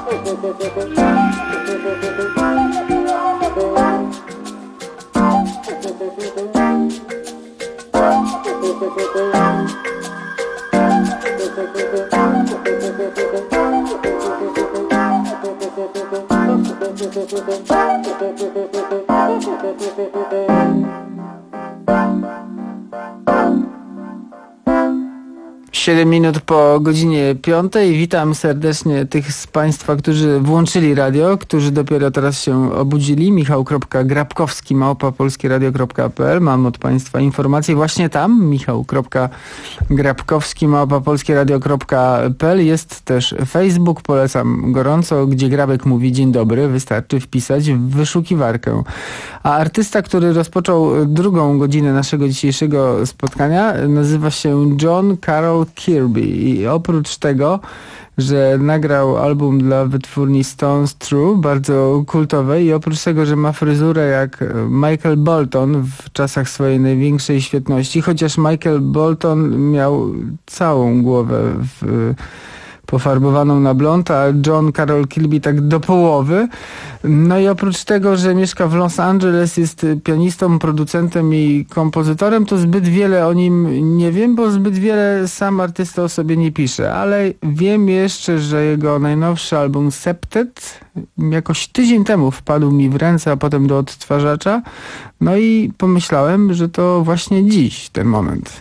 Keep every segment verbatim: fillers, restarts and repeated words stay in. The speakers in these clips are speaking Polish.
siedem minut po godzinie piątej. Witam serdecznie tych z Państwa, którzy włączyli radio, którzy dopiero teraz się obudzili. Michał kropka grabkowski małpa polskieradio kropka p l. Mam od Państwa informacje właśnie tam. Michał kropka grabkowski małpa polskieradio kropka p l. Jest też Facebook, polecam gorąco, gdzie Grabek mówi dzień dobry. Wystarczy wpisać w wyszukiwarkę. A artysta, który rozpoczął drugą godzinę naszego dzisiejszego spotkania, nazywa się John Carroll Kirby i oprócz tego, że nagrał album dla wytwórni Stones Through, bardzo kultowej, i oprócz tego, że ma fryzurę jak Michael Bolton w czasach swojej największej świetności, chociaż Michael Bolton miał całą głowę w pofarbowaną na blond, a John Carroll Kilby tak do połowy. No i oprócz tego, że mieszka w Los Angeles, jest pianistą, producentem i kompozytorem, to zbyt wiele o nim nie wiem, bo zbyt wiele sam artysta o sobie nie pisze, ale wiem jeszcze, że jego najnowszy album Septet jakoś tydzień temu wpadł mi w ręce, a potem do odtwarzacza. No i pomyślałem, że to właśnie dziś ten moment.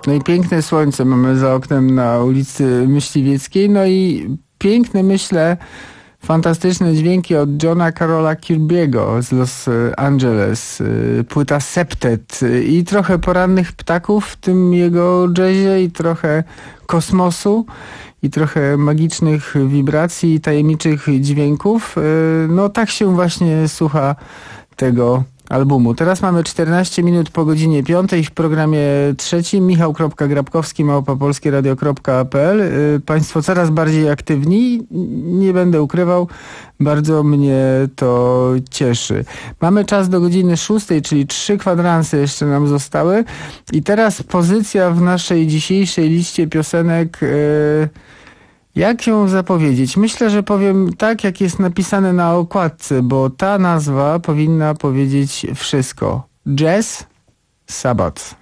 No i piękne słońce mamy za oknem na ulicy Myśliwieckiej. No i piękne, myślę, fantastyczne dźwięki od Johna Carola Kirby'ego z Los Angeles. Płyta Septet i trochę porannych ptaków w tym jego jazzie i trochę kosmosu i trochę magicznych wibracji i tajemniczych dźwięków. No tak się właśnie słucha tego albumu. Teraz mamy czternaście minut po godzinie piątej w programie trzecim. Michał.Grabkowski małpa polskieradio kropka p l. Państwo coraz bardziej aktywni. Nie będę ukrywał. Bardzo mnie to cieszy. Mamy czas do godziny szóstej, czyli trzy kwadranse jeszcze nam zostały. I teraz pozycja w naszej dzisiejszej liście piosenek... Yy, Jak ją zapowiedzieć? Myślę, że powiem tak, jak jest napisane na okładce, bo ta nazwa powinna powiedzieć wszystko. Jazz Sabbath.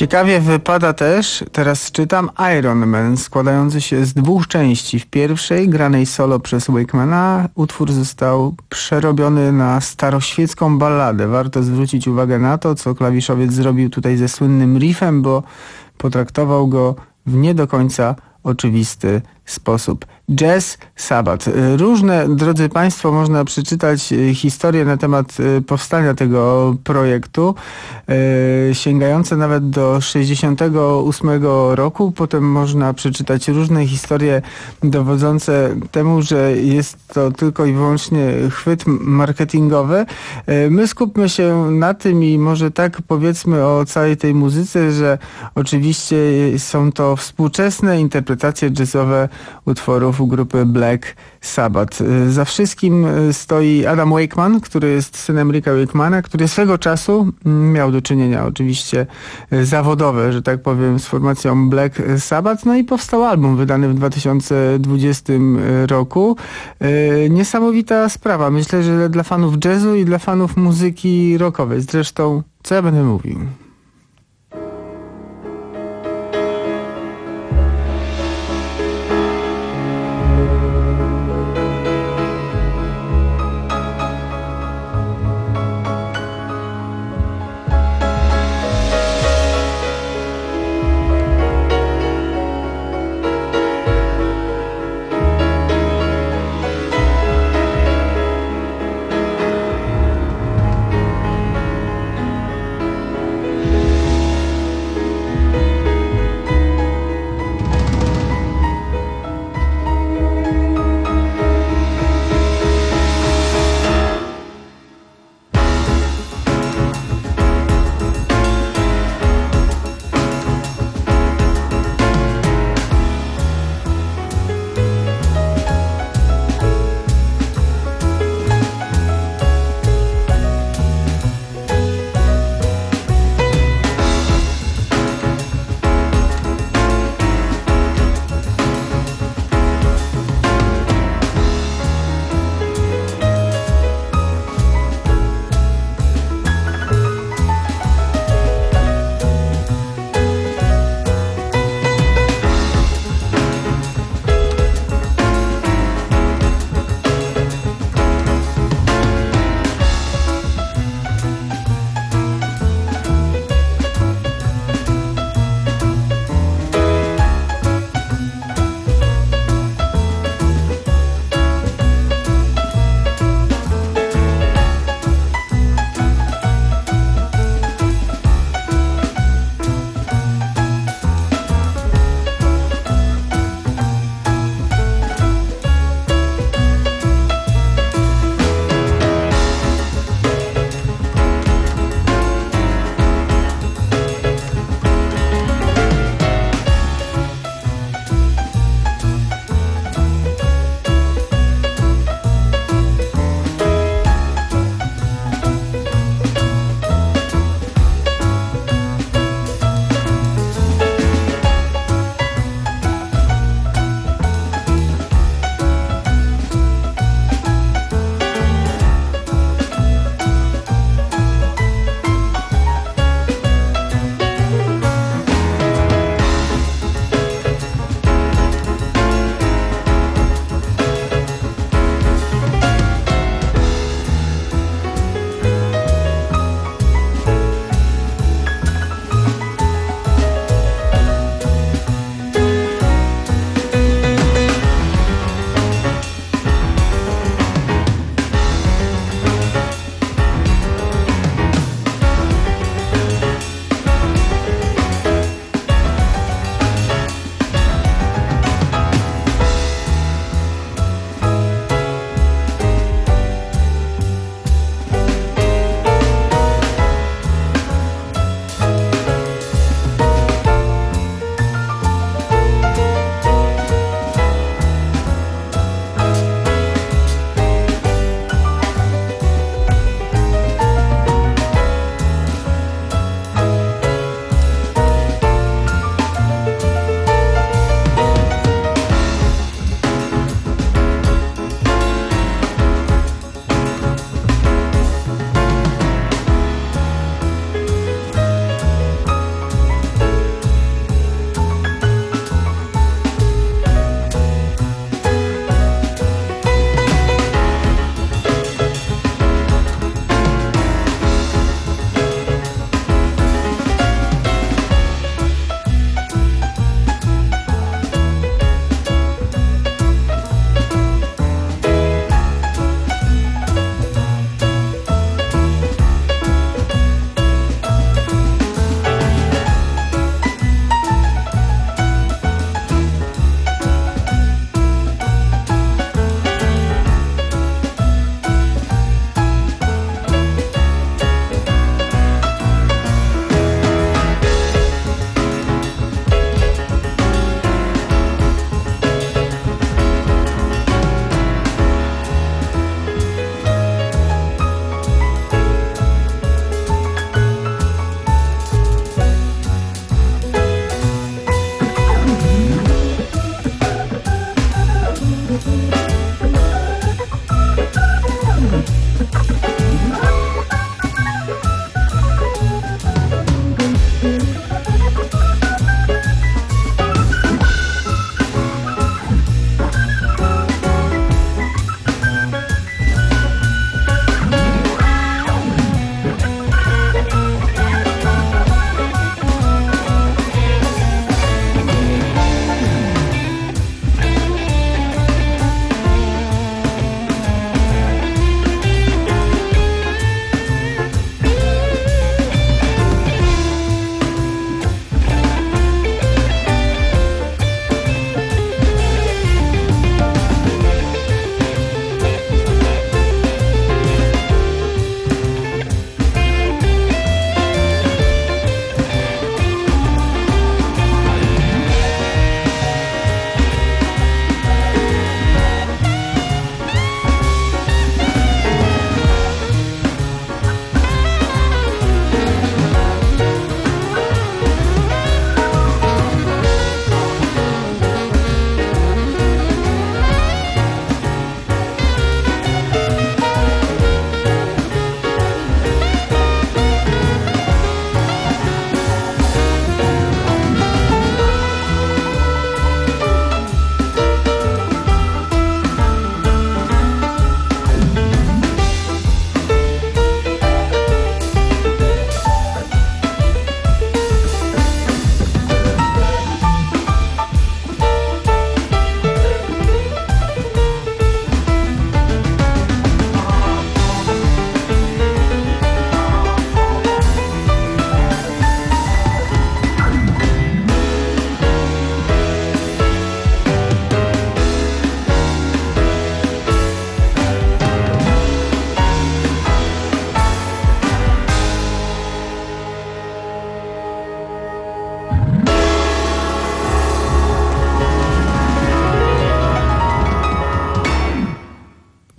Ciekawie wypada też, teraz czytam, Iron Man, składający się z dwóch części. W pierwszej, granej solo przez Wakemana, utwór został przerobiony na staroświecką balladę. Warto zwrócić uwagę na to, co klawiszowiec zrobił tutaj ze słynnym riffem, bo potraktował go w nie do końca oczywisty sposób. Jazz, Sabbath. Różne, drodzy Państwo, można przeczytać historie na temat powstania tego projektu, sięgające nawet do sześćdziesiątego ósmego roku. Potem można przeczytać różne historie dowodzące temu, że jest to tylko i wyłącznie chwyt marketingowy. My skupmy się na tym i może tak powiedzmy o całej tej muzyce, że oczywiście są to współczesne interpretacje jazzowe utworów grupy Black Sabbath. Za wszystkim stoi Adam Wakeman, który jest synem Ricka Wakemana, który swego czasu miał do czynienia oczywiście zawodowe, że tak powiem, z formacją Black Sabbath. No i powstał album wydany w dwa tysiące dwudziestym roku. Niesamowita sprawa. Myślę, że dla fanów jazzu i dla fanów muzyki rockowej. Zresztą, co ja będę mówił?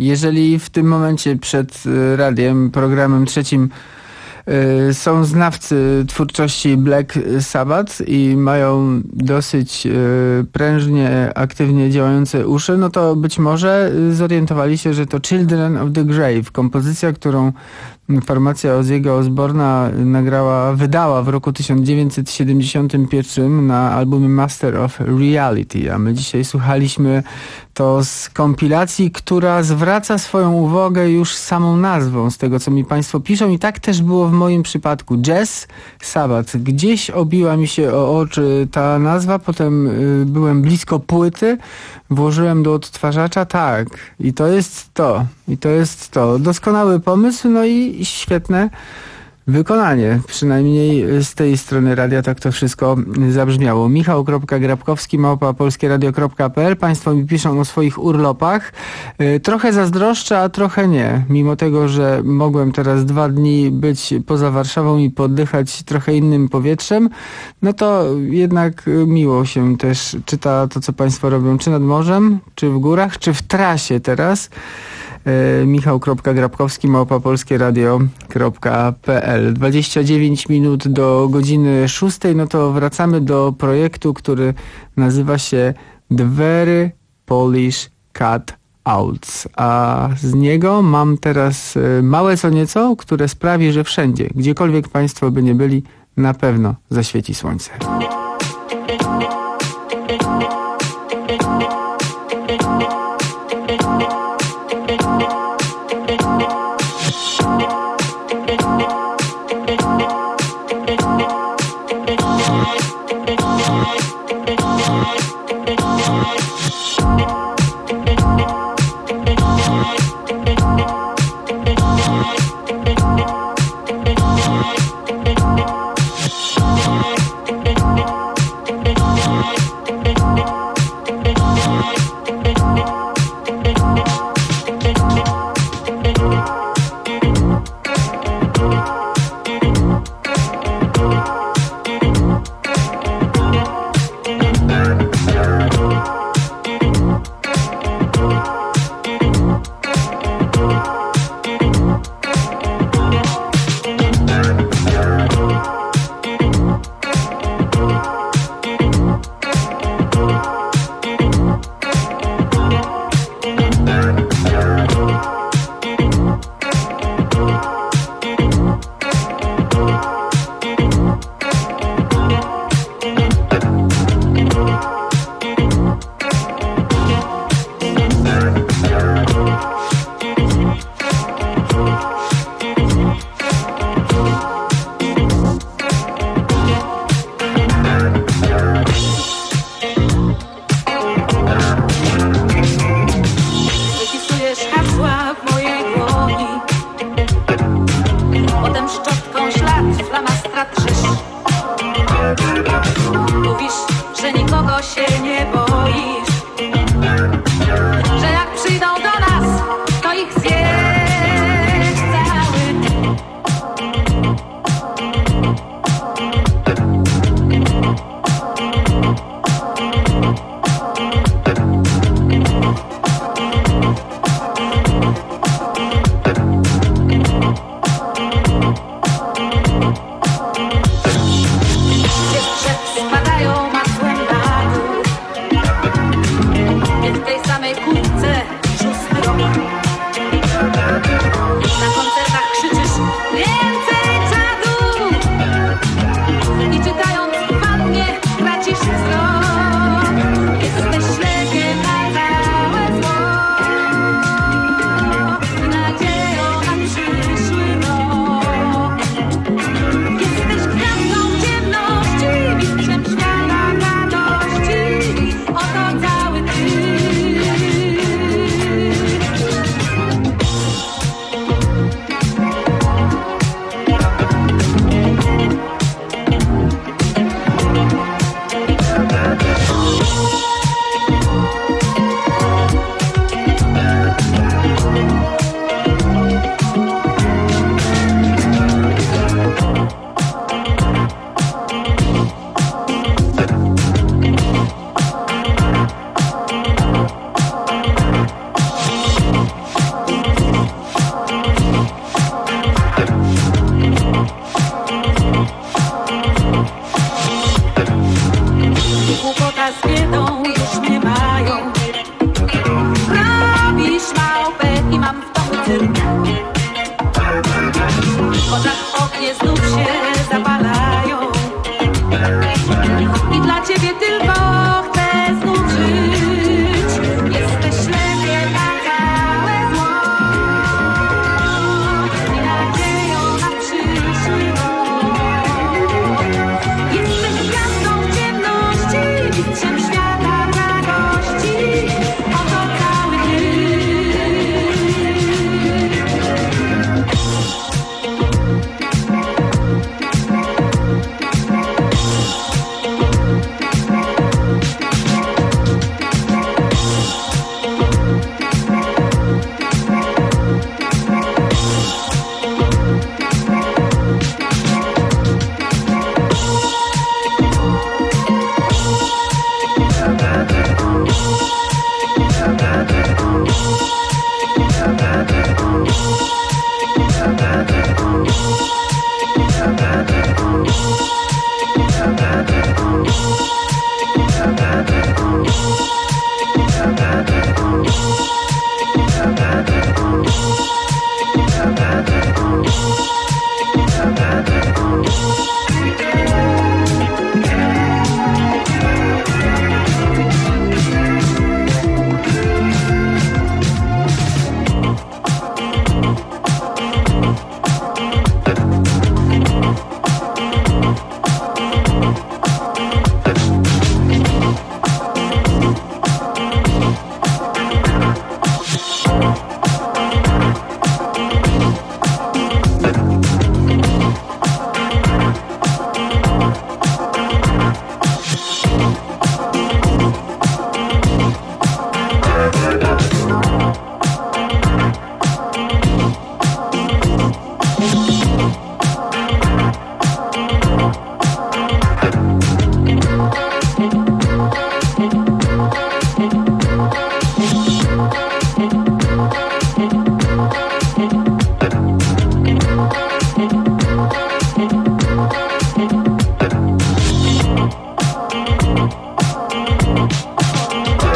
Jeżeli w tym momencie przed radiem, programem trzecim są znawcy twórczości Black Sabbath i mają dosyć prężnie, aktywnie działające uszy, no to być może zorientowali się, że to Children of the Grave, kompozycja, którą formacja Ozzy'ego Osbourna nagrała, wydała w roku tysiąc dziewięćset siedemdziesiątym pierwszym na albumie Master of Reality, a my dzisiaj słuchaliśmy to z kompilacji, która zwraca swoją uwagę już samą nazwą, z tego co mi państwo piszą, i tak też było w moim przypadku. Jazz Sabbath. Gdzieś obiła mi się o oczy ta nazwa, potem y, byłem blisko płyty, włożyłem do odtwarzacza, tak, i to jest to, i to jest to. Doskonały pomysł, no i świetne wykonanie. Przynajmniej z tej strony radia tak to wszystko zabrzmiało. michał kropka grabkowski małpa polskieradio kropka p l. Państwo mi piszą o swoich urlopach. Trochę zazdroszczę, a trochę nie. Mimo tego, że mogłem teraz dwa dni być poza Warszawą i poddychać trochę innym powietrzem, no to jednak miło się też czyta to, co państwo robią, czy nad morzem, czy w górach, czy w trasie teraz. michał kropka grabkowski małpa polskieradio kropka p l. dwadzieścia dziewięć minut do godziny szóstej, no to wracamy do projektu, który nazywa się The Very Polish Cut Outs, a z niego mam teraz małe co nieco, które sprawi, że wszędzie, gdziekolwiek państwo by nie byli, na pewno zaświeci słońce.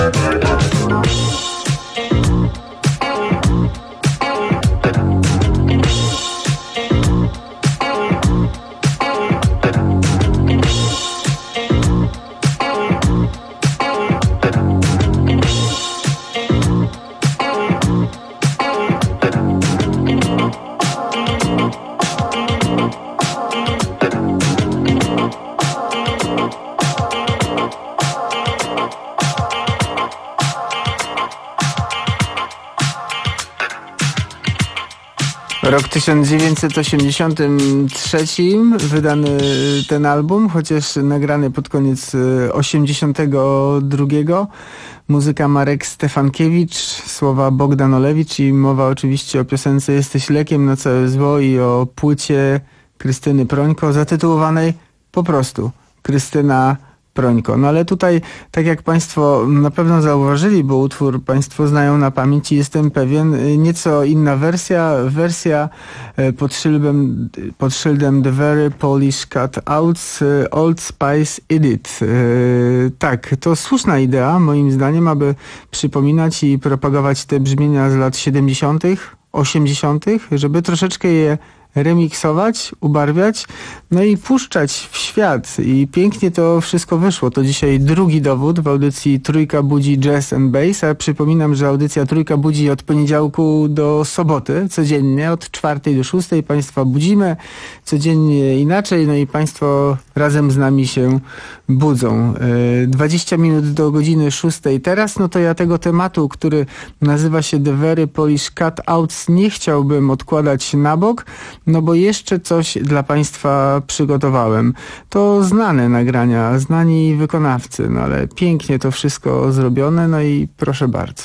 Rok tysiąc dziewięćset osiemdziesiąty trzeci wydany ten album, chociaż nagrany pod koniec osiemdziesiątego drugiego. Muzyka Marek Stefankiewicz, słowa Bogdan Olewicz i mowa oczywiście o piosence Jesteś lekiem na całe zło i o płycie Krystyny Prońko zatytułowanej po prostu Krystyna Prońko. No ale tutaj, tak jak Państwo na pewno zauważyli, bo utwór Państwo znają na pamięć i jestem pewien, nieco inna wersja, wersja pod szyldem, pod szyldem The Very Polish Cutouts Old Spice Edit. Tak, to słuszna idea, moim zdaniem, aby przypominać i propagować te brzmienia z lat siedemdziesiątych, osiemdziesiątych, żeby troszeczkę je remiksować, ubarwiać, no i puszczać w świat. I pięknie to wszystko wyszło. To dzisiaj drugi dowód w audycji Trójka Budzi Jazz and Bass, a przypominam, że audycja Trójka budzi od poniedziałku do soboty, codziennie, od czwartej do szóstej. Państwa budzimy codziennie inaczej, no i Państwo razem z nami się budzą. dwadzieścia minut do godziny szóstej teraz, no to ja tego tematu, który nazywa się The Very Polish Cutouts, nie chciałbym odkładać na bok, no bo jeszcze coś dla Państwa przygotowałem. To znane nagrania, znani wykonawcy, no ale pięknie to wszystko zrobione, no i proszę bardzo.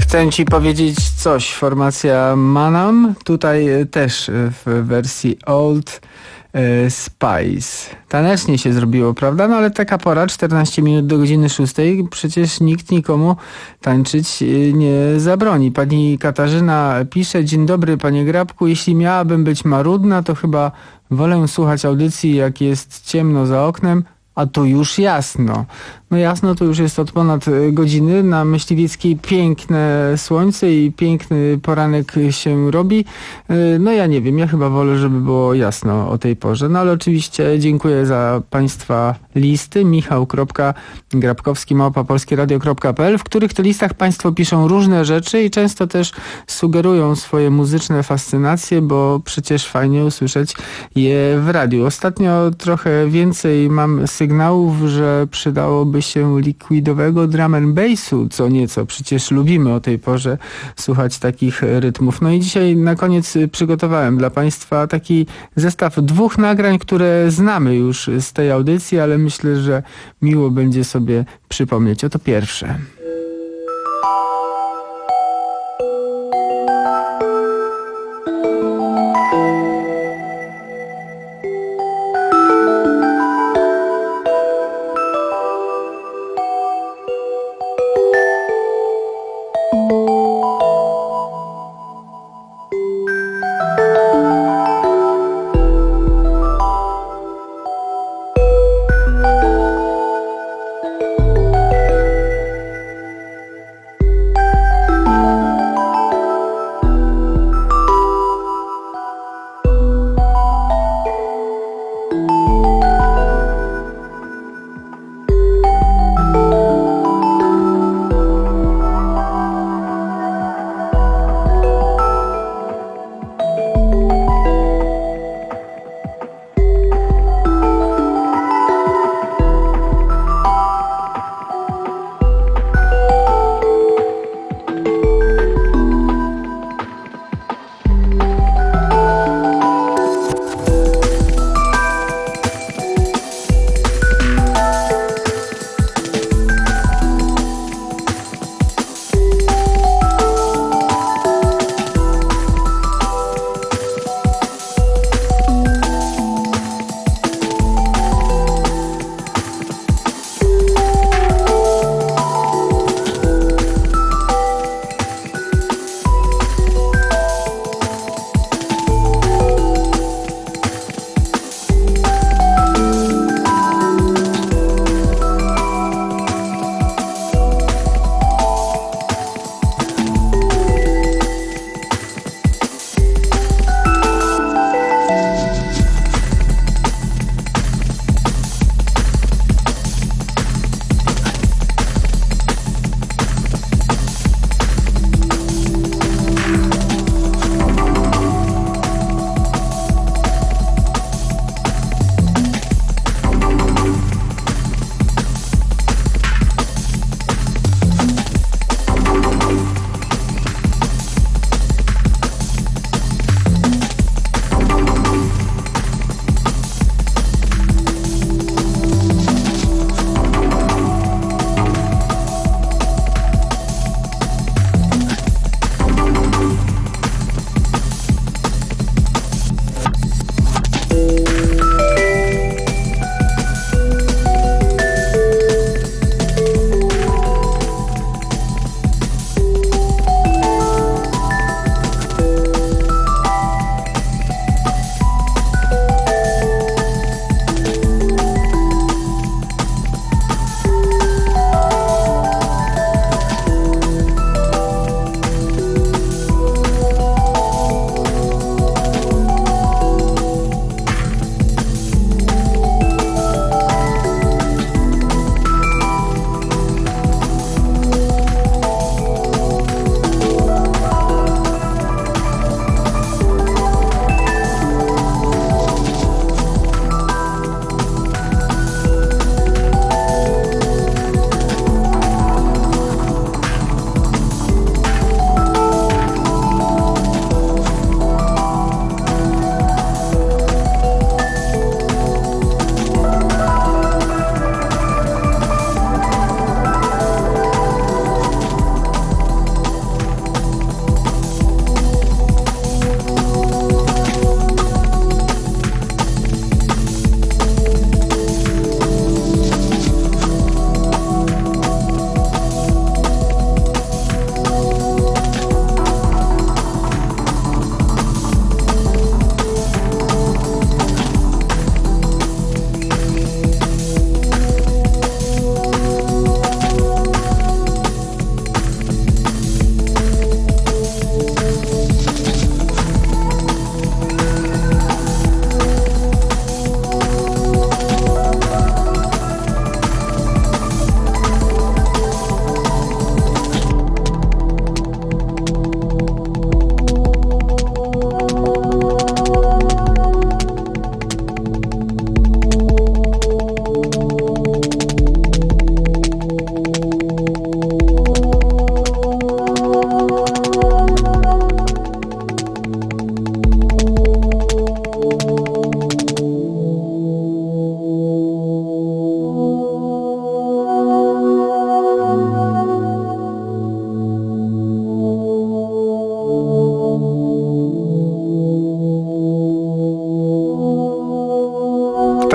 Chcę ci powiedzieć coś. Formacja Manam, tutaj też w wersji Old Spice. Tanecznie się zrobiło, prawda? No ale taka pora, czternaście minut do godziny szóstej, przecież nikt nikomu tańczyć nie zabroni. Pani Katarzyna pisze: dzień dobry, panie Grabku, jeśli miałabym być marudna, to chyba wolę słuchać audycji, jak jest ciemno za oknem, a tu już jasno. No jasno to już jest od ponad godziny. Na Myśliwieckiej piękne słońce i piękny poranek się robi. No ja nie wiem, ja chyba wolę, żeby było jasno o tej porze. No ale oczywiście dziękuję za państwa listy. michał kropka grabkowski małpa polskie radio kropka p l, w których to listach państwo piszą różne rzeczy i często też sugerują swoje muzyczne fascynacje, bo przecież fajnie usłyszeć je w radiu. Ostatnio trochę więcej mam sygnałów, że przydałoby się likwidowego drum and bassu, co nieco. Przecież lubimy o tej porze słuchać takich rytmów. No i dzisiaj na koniec przygotowałem dla państwa taki zestaw dwóch nagrań, które znamy już z tej audycji, ale myślę, że miło będzie sobie przypomnieć. Oto pierwsze.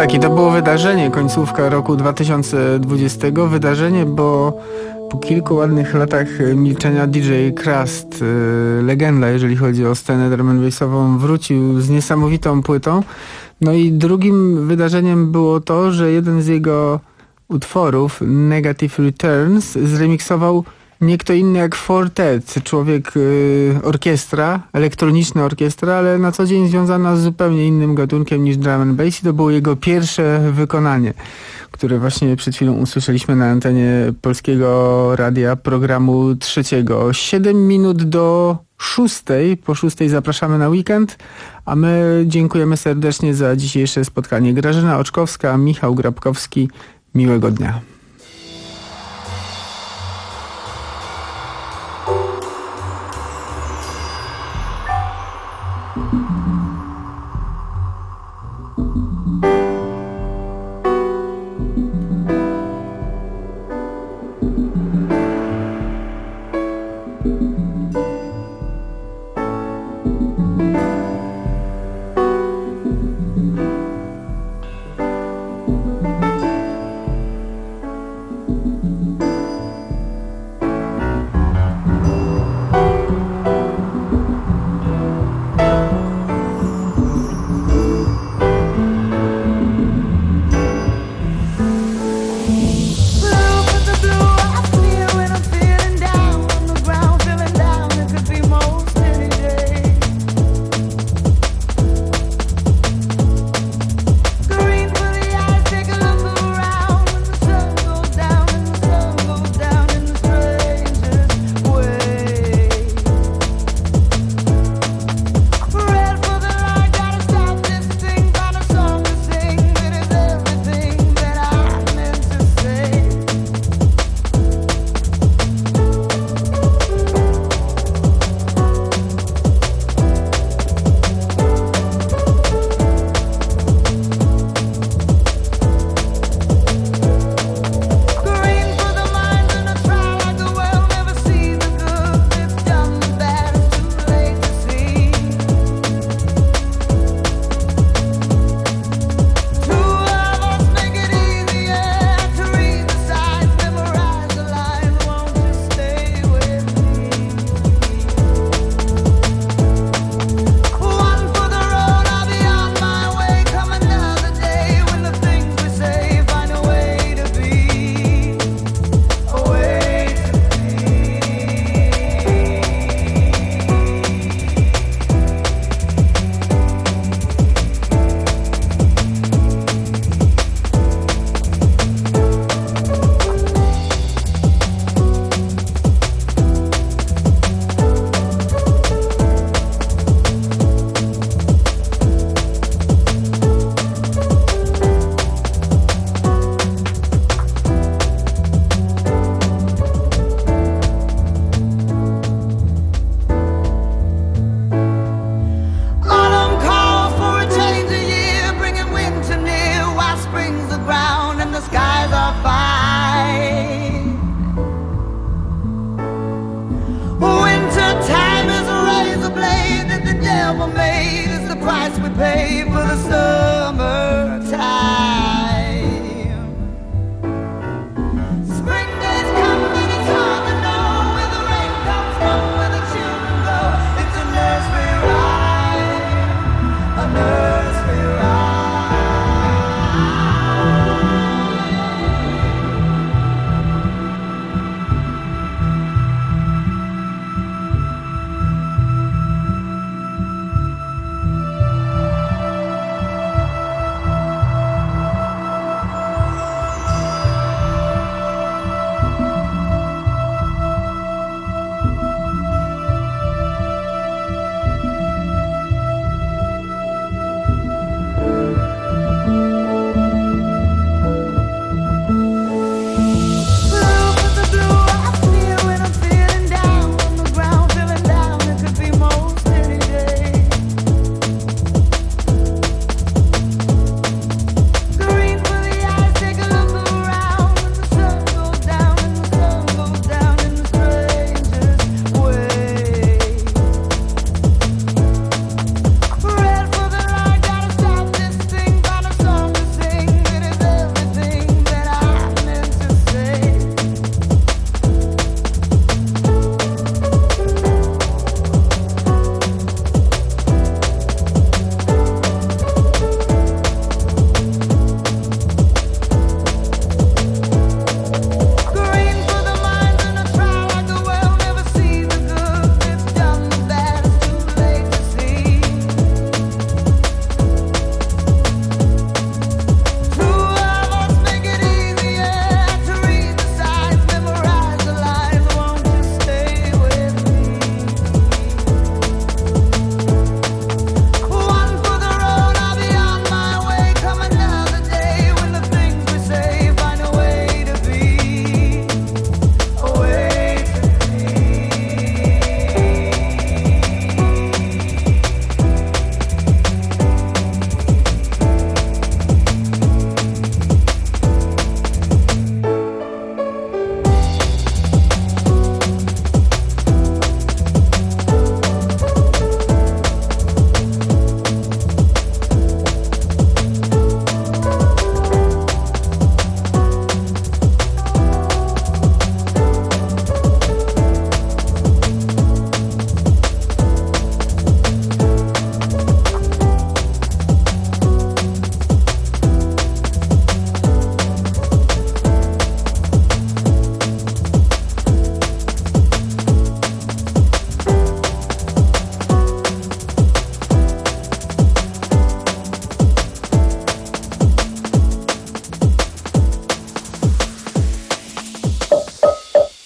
tak, i to było wydarzenie, końcówka roku dwa tysiące dwudziestego. Wydarzenie, bo po kilku ładnych latach milczenia D J Krust, yy, legenda jeżeli chodzi o scenę drum and bassową, wrócił z niesamowitą płytą. No i drugim wydarzeniem było to, że jeden z jego utworów, Negative Returns, zremiksował nie kto inny jak Fortet, człowiek yy, orkiestra, elektroniczna orkiestra, ale na co dzień związana z zupełnie innym gatunkiem niż drum and bass, i to było jego pierwsze wykonanie, które właśnie przed chwilą usłyszeliśmy na antenie Polskiego Radia, programu trzeciego. Siedem minut do szóstej, po szóstej zapraszamy na weekend, a my dziękujemy serdecznie za dzisiejsze spotkanie. Grażyna Oczkowska, Michał Grabkowski, miłego dnia.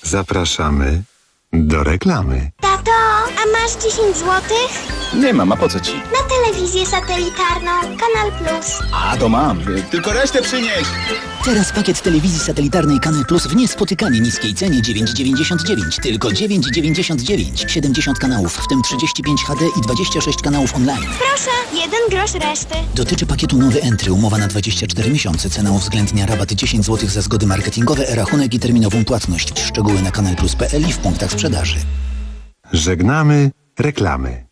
Zapraszamy do reklamy. Tato, a masz dziesięć złotych? Nie mam, a po co ci? Na telewizję satelitarną, Kanal Plus. A, to mam. Tylko resztę przynieś. Teraz pakiet telewizji satelitarnej Kanal Plus w niespotykanie niskiej cenie dziewięć dziewięćdziesiąt dziewięć. Tylko dziewięć dziewięćdziesiąt dziewięć. siedemdziesiąt kanałów, w tym trzydzieści pięć H D i dwadzieścia sześć kanałów online. Proszę, jeden grosz reszty. Dotyczy pakietu nowy Entry, umowa na dwadzieścia cztery miesiące. Cena uwzględnia rabat dziesięć złotych za zgody marketingowe, rachunek i terminową płatność. Szczegóły na kanal plus kropka p l i w punktach sprzedaży. Żegnamy reklamy.